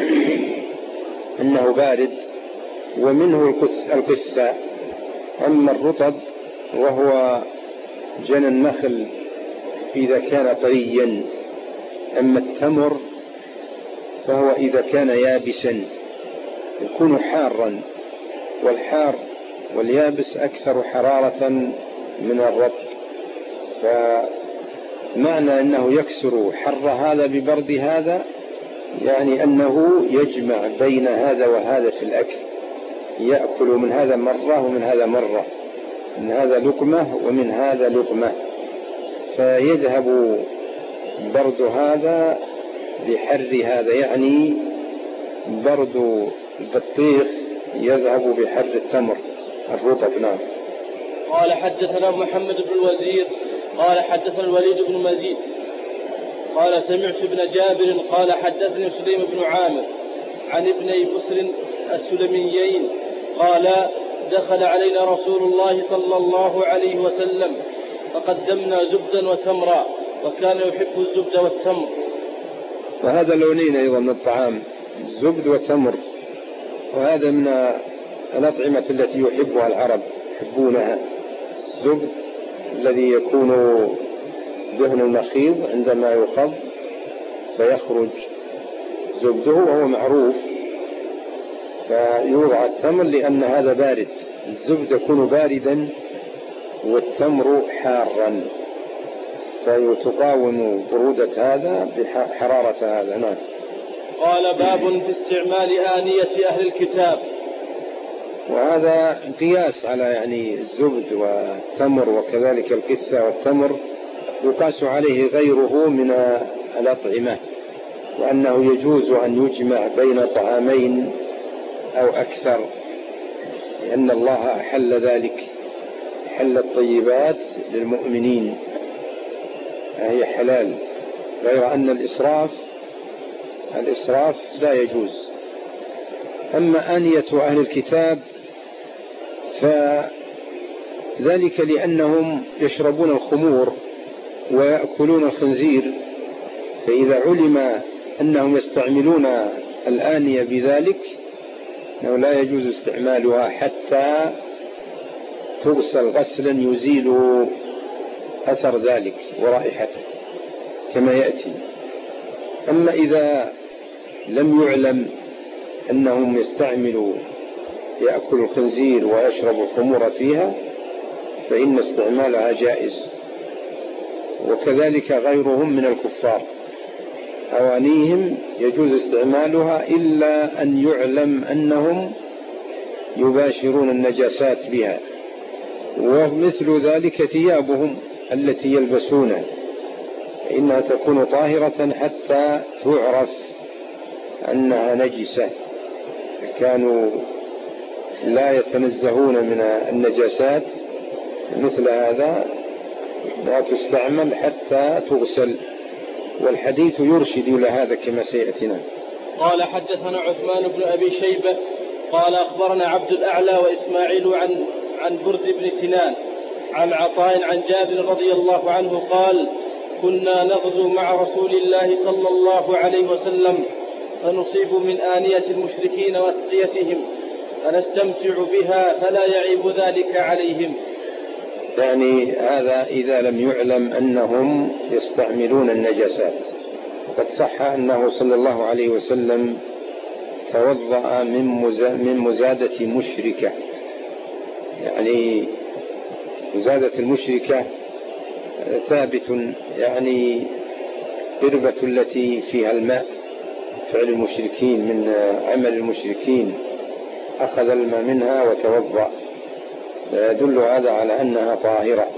أنه بارد ومنه القثاء، أما الرطب وهو جنى النخل إذا كان طريا، أما التمر فهو إذا كان يابسا يكون حارا، والحار واليابس أكثر حرارة من الرطب، معنى أنه يكسر حر هذا ببرد هذا، يعني أنه يجمع بين هذا وهذا في الأكل، يأكل من هذا مرة ومن هذا مرة، من هذا لقمة ومن هذا لقمة، فيذهب برد هذا بحر هذا، يعني برد البطيخ يذهب بحر التمر الرطب. نعم. قال حدثنا محمد بن الوزير قال حدثنا الوليد بن مزيد قال سمعت ابن جابر قال حدثني سليم بن عامر عن ابني بسر السلميين قال دخل علينا رسول الله صلى الله عليه وسلم فقدمنا زبدا وتمرا وكان يحب الزبد والتمر. وهذا لونين أيضا من الطعام، الزبد والتمر، وهذا من الأطعمة التي يحبها العرب، يحبونها. الزبد الذي يكون دهن المخيض عندما يخض فيخرج زبده وهو معروف، فيوضع التمر لأن هذا بارد، الزبد يكون باردا والتمر حارا، فيتقاوم برودة هذا بحرارة هذا. نعم. قال باب في استعمال آنية أهل الكتاب. وهذا قياس على يعني الزبد والتمر، وكذلك القثة والتمر يقاس عليه غيره من الأطعمة، وأنه يجوز أن يجمع بين طعامين أو أكثر، لأن الله أحل ذلك، حل الطيبات للمؤمنين، هي حلال، غير أن الإسراف لا يجوز. أما آنية أهل الكتاب فذلك لأنهم يشربون الخمور ويأكلون الخنزير، فإذا علم أنهم يستعملون الآنية بذلك أنه لا يجوز استعمالها حتى تغسل غسلا يزيل أثر ذلك ورائحته كما يأتي. أما إذا لم يعلم أنهم يستعملوا يأكل الخنزير ويشرب الخمور فيها فإن استعمالها جائز، وكذلك غيرهم من الكفار أوانيهم يجوز استعمالها إلا أن يعلم أنهم يباشرون النجاسات بها. ومثل ذلك ثيابهم التي يلبسونها إنها تكون طاهرة حتى تعرف أنها نجسة، كانوا لا يتنزهون من النجاسات، مثل هذا لا تستعمل حتى تغسل، والحديث يرشد إلى هذا كما سيأتينا. قال حدثنا عثمان بن أبي شيبة قال أخبرنا عبد الأعلى وإسماعيل عن برد بن سنان عن عطاء عن جابر رضي الله عنه قال كنا نغزو مع رسول الله صلى الله عليه وسلم فنصيب من آنية المشركين وأسقيتهم فنستمتع بها فلا يعيب ذلك عليهم. يعني هذا إذا لم يعلم أنهم يستعملون النجاسات. قد صح أنه صلى الله عليه وسلم توضأ من مزادة مشركة، يعني مزادة المشركة ثابت، يعني قربة التي فيها الماء، فعل المشركين من عمل المشركين، أخذ الماء منها وتوضأ، يدل هذا على أنها طاهرة.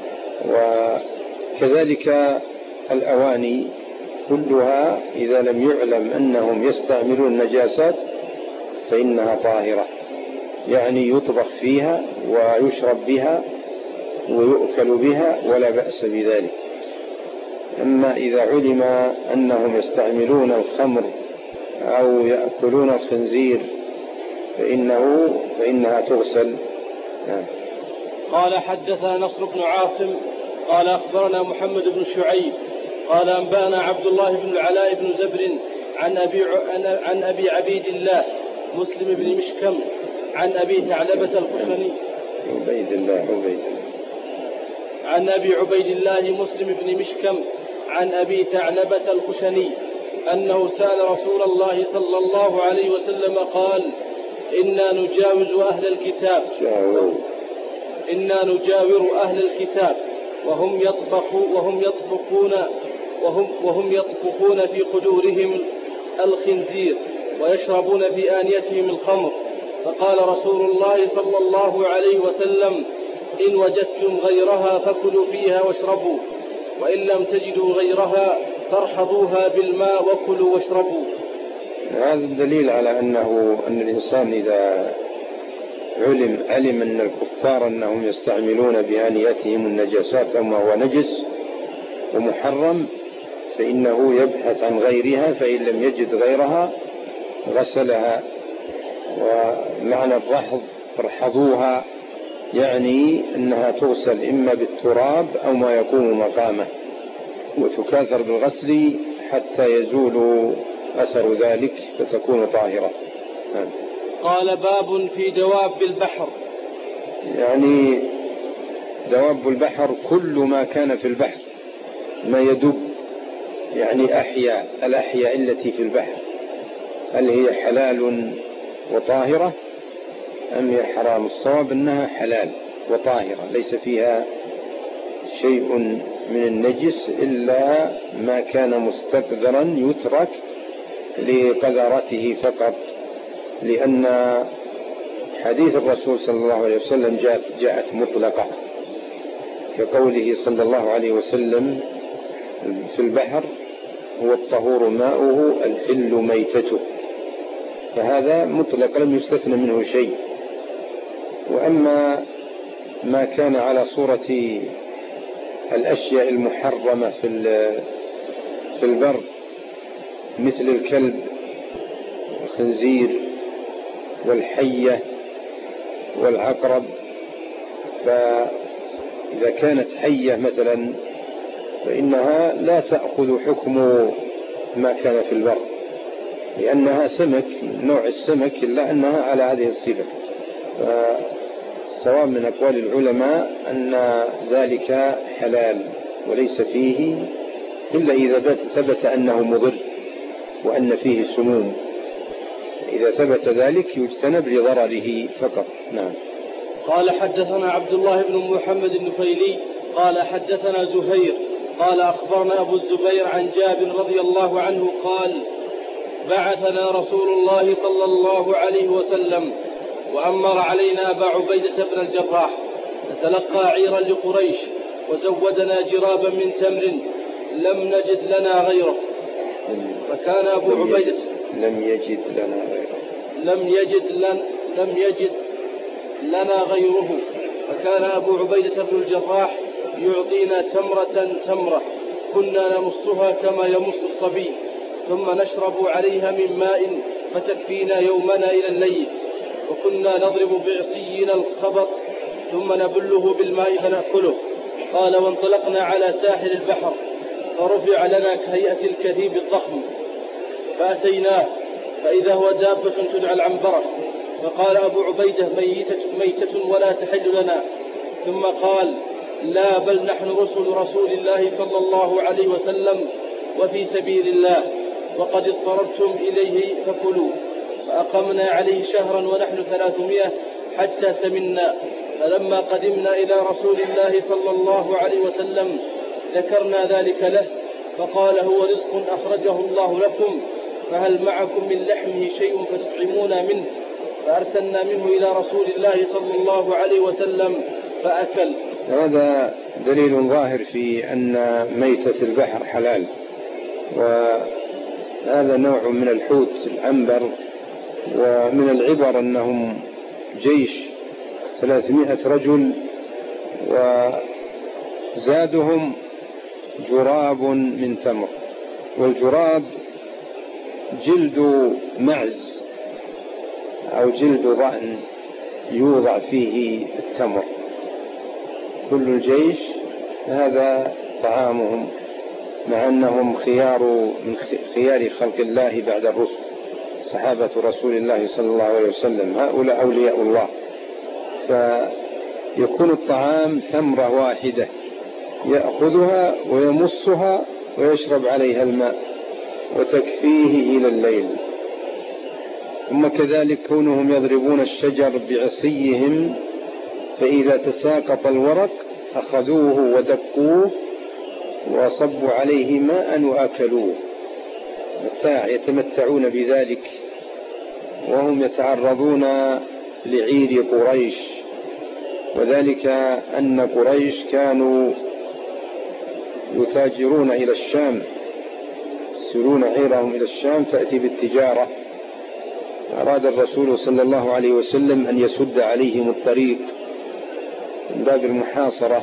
وكذلك الأواني كلها إذا لم يعلم أنهم يستعملون النجاسات فإنها طاهرة، يعني يطبخ فيها ويشرب بها ويؤكل بها ولا بأس بذلك. أما إذا علم أنهم يستعملون الخمر أو يأكلون الخنزير فإنها تغسل. قال حدثنا نصر بن عاصم قال أخبرنا محمد بن شعيب قال أنبأنا عبد الله بن العلاء بن زبر عن أبي عبيد الله مسلم بن مشكم عن أبي ثعلبة الخشني عن أبي عبيد الله مسلم بن مشكم عن أبي ثعلبة الخشني أنه سأل رسول الله صلى الله عليه وسلم قال إنا نجاور أهل الكتاب وهم يطبخون في قدورهم الخنزير ويشربون في آنيتهم الخمر. فقال رسول الله صلى الله عليه وسلم: إن وجدتم غيرها فكلوا فيها واشربوا، وإن لم تجدوا غيرها فارحضوها بالماء وكلوا واشربوا. هذا الدليل على أن الإنسان إذا علم أن الكفار أنهم يستعملون بآنيتهم النجاسات أما هو نجس ومحرم، فإنه يبحث عن غيرها، فإن لم يجد غيرها غسلها. ومعنى الرحض ارحضوها يعني أنها تغسل إما بالتراب أو ما يكون مقامه، وتكاثر بالغسل حتى يزول أثر ذلك فتكون طاهرة. قال: باب في دواب البحر. يعني دواب البحر كل ما كان في البحر، ما يدب، يعني الأحياء التي في البحر، هل هي حلال وطاهرة أم هي حرام؟ الصواب أنها حلال وطاهرة، ليس فيها شيء من النجس إلا ما كان مستقذرا يترك لقذرته فقط، لأن حديث الرسول صلى الله عليه وسلم جاءت مطلقة، كقوله صلى الله عليه وسلم في البحر: هو الطهور ماؤه الحل ميتته، فهذا مطلق لم يستثنى منه شيء. وأما ما كان على صورة الأشياء المحرمة في البر مثل الكلب والخنزير والحية والعقرب، فإذا كانت حية مثلا فإنها لا تأخذ حكم ما كان في البر، لأنها سمك، نوع السمك، إلا أنها على هذه الصفة. فالصواب من أقوال العلماء أن ذلك حلال وليس فيه إلا إذا ثبت أنه مضر وأن فيه سموم، إذا ثبت ذلك يجتنب لضرره فقط. نعم. قال: حدثنا عبد الله بن محمد النفيلي قال: حدثنا زهير قال: أخبرنا أبو الزبير عن جابر رضي الله عنه قال: بعثنا رسول الله صلى الله عليه وسلم وأمر علينا أبا عبيدة بن الجراح نتلقى عيرا لقريش، وزودنا جرابا من تمر لم نجد لنا غيره. فكان أبو عبيدة لم يجد لنا غيره. فكان أبو عبيدة بن الجراح يعطينا تمرة كنا نمصها كما يمص الصبي، ثم نشرب عليها من ماء فتكفينا يومنا إلى الليل، وكنا نضرب بعصينا الخبط ثم نبله بالماء فنأكله. قال: وانطلقنا على ساحل البحر فرفع لنا كهيئة الكثيب الضخم، فأتيناه فإذا هو دابة تدعى العنبرة، فقال أبو عبيدة: ميتة ولا تحل لنا. ثم قال: لا، بل نحن رسول الله صلى الله عليه وسلم وفي سبيل الله، وقد اضطررتم إليه فكلوا. فأقمنا عليه شهرا ونحن 300 حتى سمنا. فلما قدمنا إلى رسول الله صلى الله عليه وسلم ذكرنا ذلك له، فقال: هو رزق أخرجه الله لكم، فهل معكم من لحمه شيء فتطعمونا منه؟ فأرسلنا منه إلى رسول الله صلى الله عليه وسلم فأكل. هذا دليل ظاهر في أن ميتة البحر حلال، وهذا نوع من الحوت العنبر. ومن العبر أنهم جيش 300 رجل، وزادهم جراب من تمر، والجراب جلد معز أو جلد ضأن يوضع فيه التمر. كل الجيش هذا طعامهم، مع أنهم من خيار خلق الله بعد الرسل، صحابة رسول الله صلى الله عليه وسلم، هؤلاء أولياء الله. فيكون الطعام تمرة واحدة يأخذها ويمصها ويشرب عليها الماء وتكفيه إلى الليل. ثم كذلك كونهم يضربون الشجر بعصيهم، فإذا تساقط الورق أخذوه ودقوه وصبوا عليه ماء وأكلوه، متاع يتمتعون بذلك، وهم يتعرضون لعير قريش. وذلك أن قريش كانوا يتاجرون إلى الشام، يسيرون عيرهم إلى الشام تأتي بالتجارة. أراد الرسول صلى الله عليه وسلم أن يسد عليهم الطريق من باب المحاصرة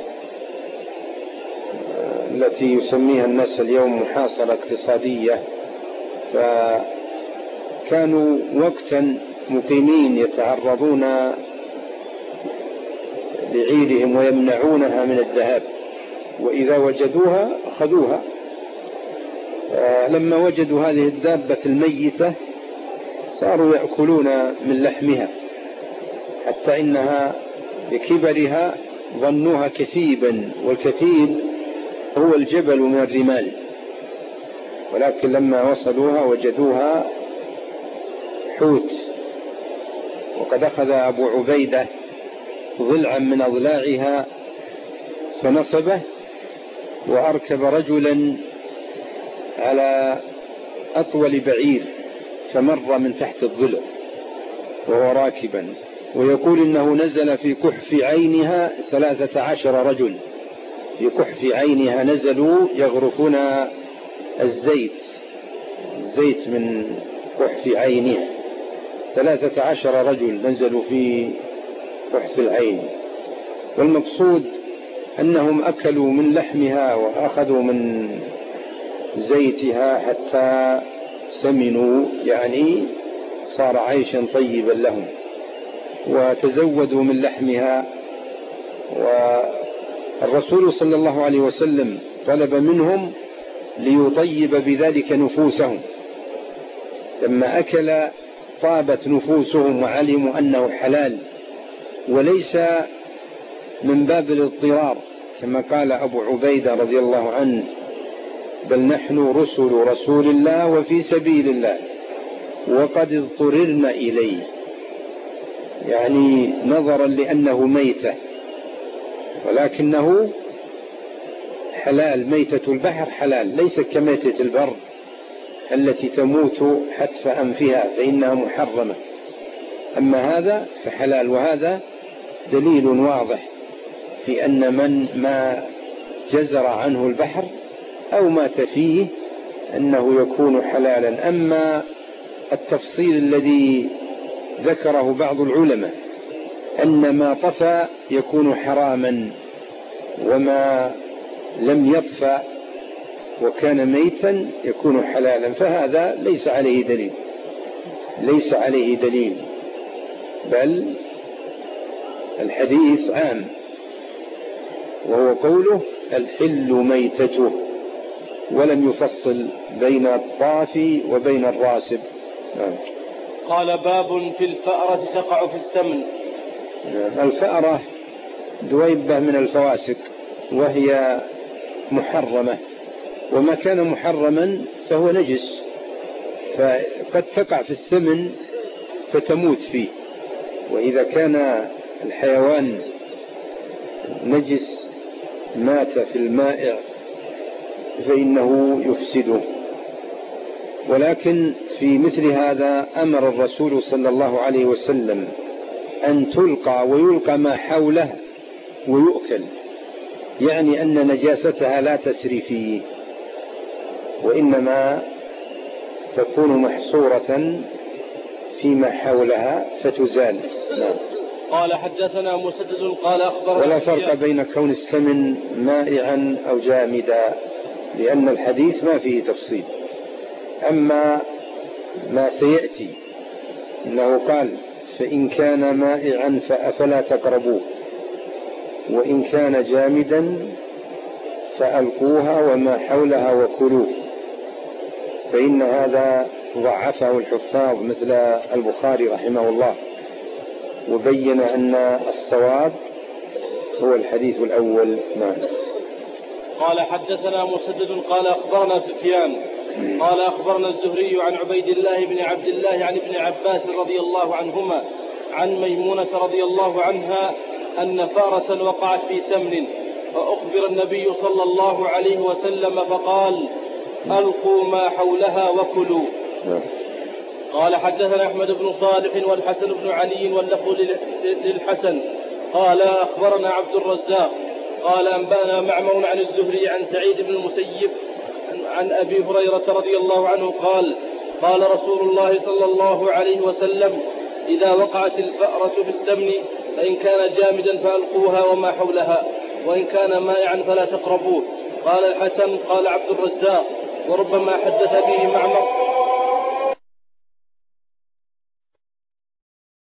التي يسميها الناس اليوم محاصرة اقتصادية. فكانوا وقتا مقيمين يتعرضون لعيرهم ويمنعونها من الذهاب، وإذا وجدوها أخذوها. لما وجدوا هذه الدابة الميتة صاروا يأكلون من لحمها، حتى إنها لكبرها ظنوها كثيبا، والكثيب هو الجبل من الرمال، ولكن لما وصلوها وجدوها حوت. وقد أخذ أبو عبيدة ضلعا من أضلاعها فنصبه، وأركب رجلا على أطول بعير فمر من تحت الضلع وهو راكبا، ويقول إنه نزل في كحف عينها 13 رجل، في كحف عينها نزلوا يغرفون الزيت من كحف عينها. 13 رجل نزلوا في كحف العين، والمقصود أنهم أكلوا من لحمها وأخذوا من زيتها حتى سمنوا، يعني صار عيشا طيبا لهم، وتزودوا من لحمها. والرسول صلى الله عليه وسلم طلب منهم ليطيب بذلك نفوسهم، لما أكل طابت نفوسهم وعلموا أنه حلال وليس من باب الاضطرار، كما قال أبو عبيدة رضي الله عنه: بل نحن رسول الله وفي سبيل الله وقد اضطررنا إليه، يعني نظرا لأنه ميتة، ولكنه حلال. ميتة البحر حلال، ليس كميتة البر التي تموت حتف أنفها فإنها محرمة، أما هذا فحلال. وهذا دليل واضح في أن ما جزر عنه البحر أو مات فيه أنه يكون حلالا. أما التفصيل الذي ذكره بعض العلماء أن ما طفى يكون حراما، وما لم يطفى وكان ميتا يكون حلالا، فهذا ليس عليه دليل، بل الحديث عام، وهو قوله: الحل ميتته، ولم يفصل بين الطافي وبين الراسب. قال: باب في الفأرة تقع في السمن. الفأرة دويبة من الفواسق، وهي محرمة، وما كان محرما فهو نجس، فقد تقع في السمن فتموت فيه. وإذا كان الحيوان نجس مات في المائع فإنه يفسده. ولكن في مثل هذا أمر الرسول صلى الله عليه وسلم أن تلقى ويلقى ما حولها ويؤكل، يعني أن نجاستها لا تسري فيه، وإنما تكون محصورة فيما حولها فتزال. قال: حدثنا مسدد قال أخبرنا. ولا فرق بين كون السمن مائعا أو جامدا، لأن الحديث ما فيه تفصيل. أما ما سيأتي أنه قال: فإن كان مائعا فلا تقربوه، وإن كان جامدا فألقوها وما حولها وكلوه، فإن هذا ضعفه الحفاظ مثل البخاري رحمه الله، وبين أن الصواب هو الحديث الأول. قال: حدثنا مسدد قال أخبرنا سفيان قال أخبرنا الزهري عن عبيد الله بن عبد الله عن ابن عباس رضي الله عنهما عن ميمونة رضي الله عنها أن فارة وقعت في سمن فأخبر النبي صلى الله عليه وسلم فقال ألقوا ما حولها وكلوا. قال حدثنا أحمد بن صالح والحسن بن علي واللفظ للحسن قال أخبرنا عبد الرزاق قال أنبأنا معمر عن الزهري عن سعيد بن المسيب عن أبي هريرة رضي الله عنه قال قال رسول الله صلى الله عليه وسلم إذا وقعت الفأرة في السمن فإن كان جامدا فألقوها وما حولها وإن كان مائعا فلا تقربوه. قال الحسن قال عبد الرزاق وربما حدث به معمر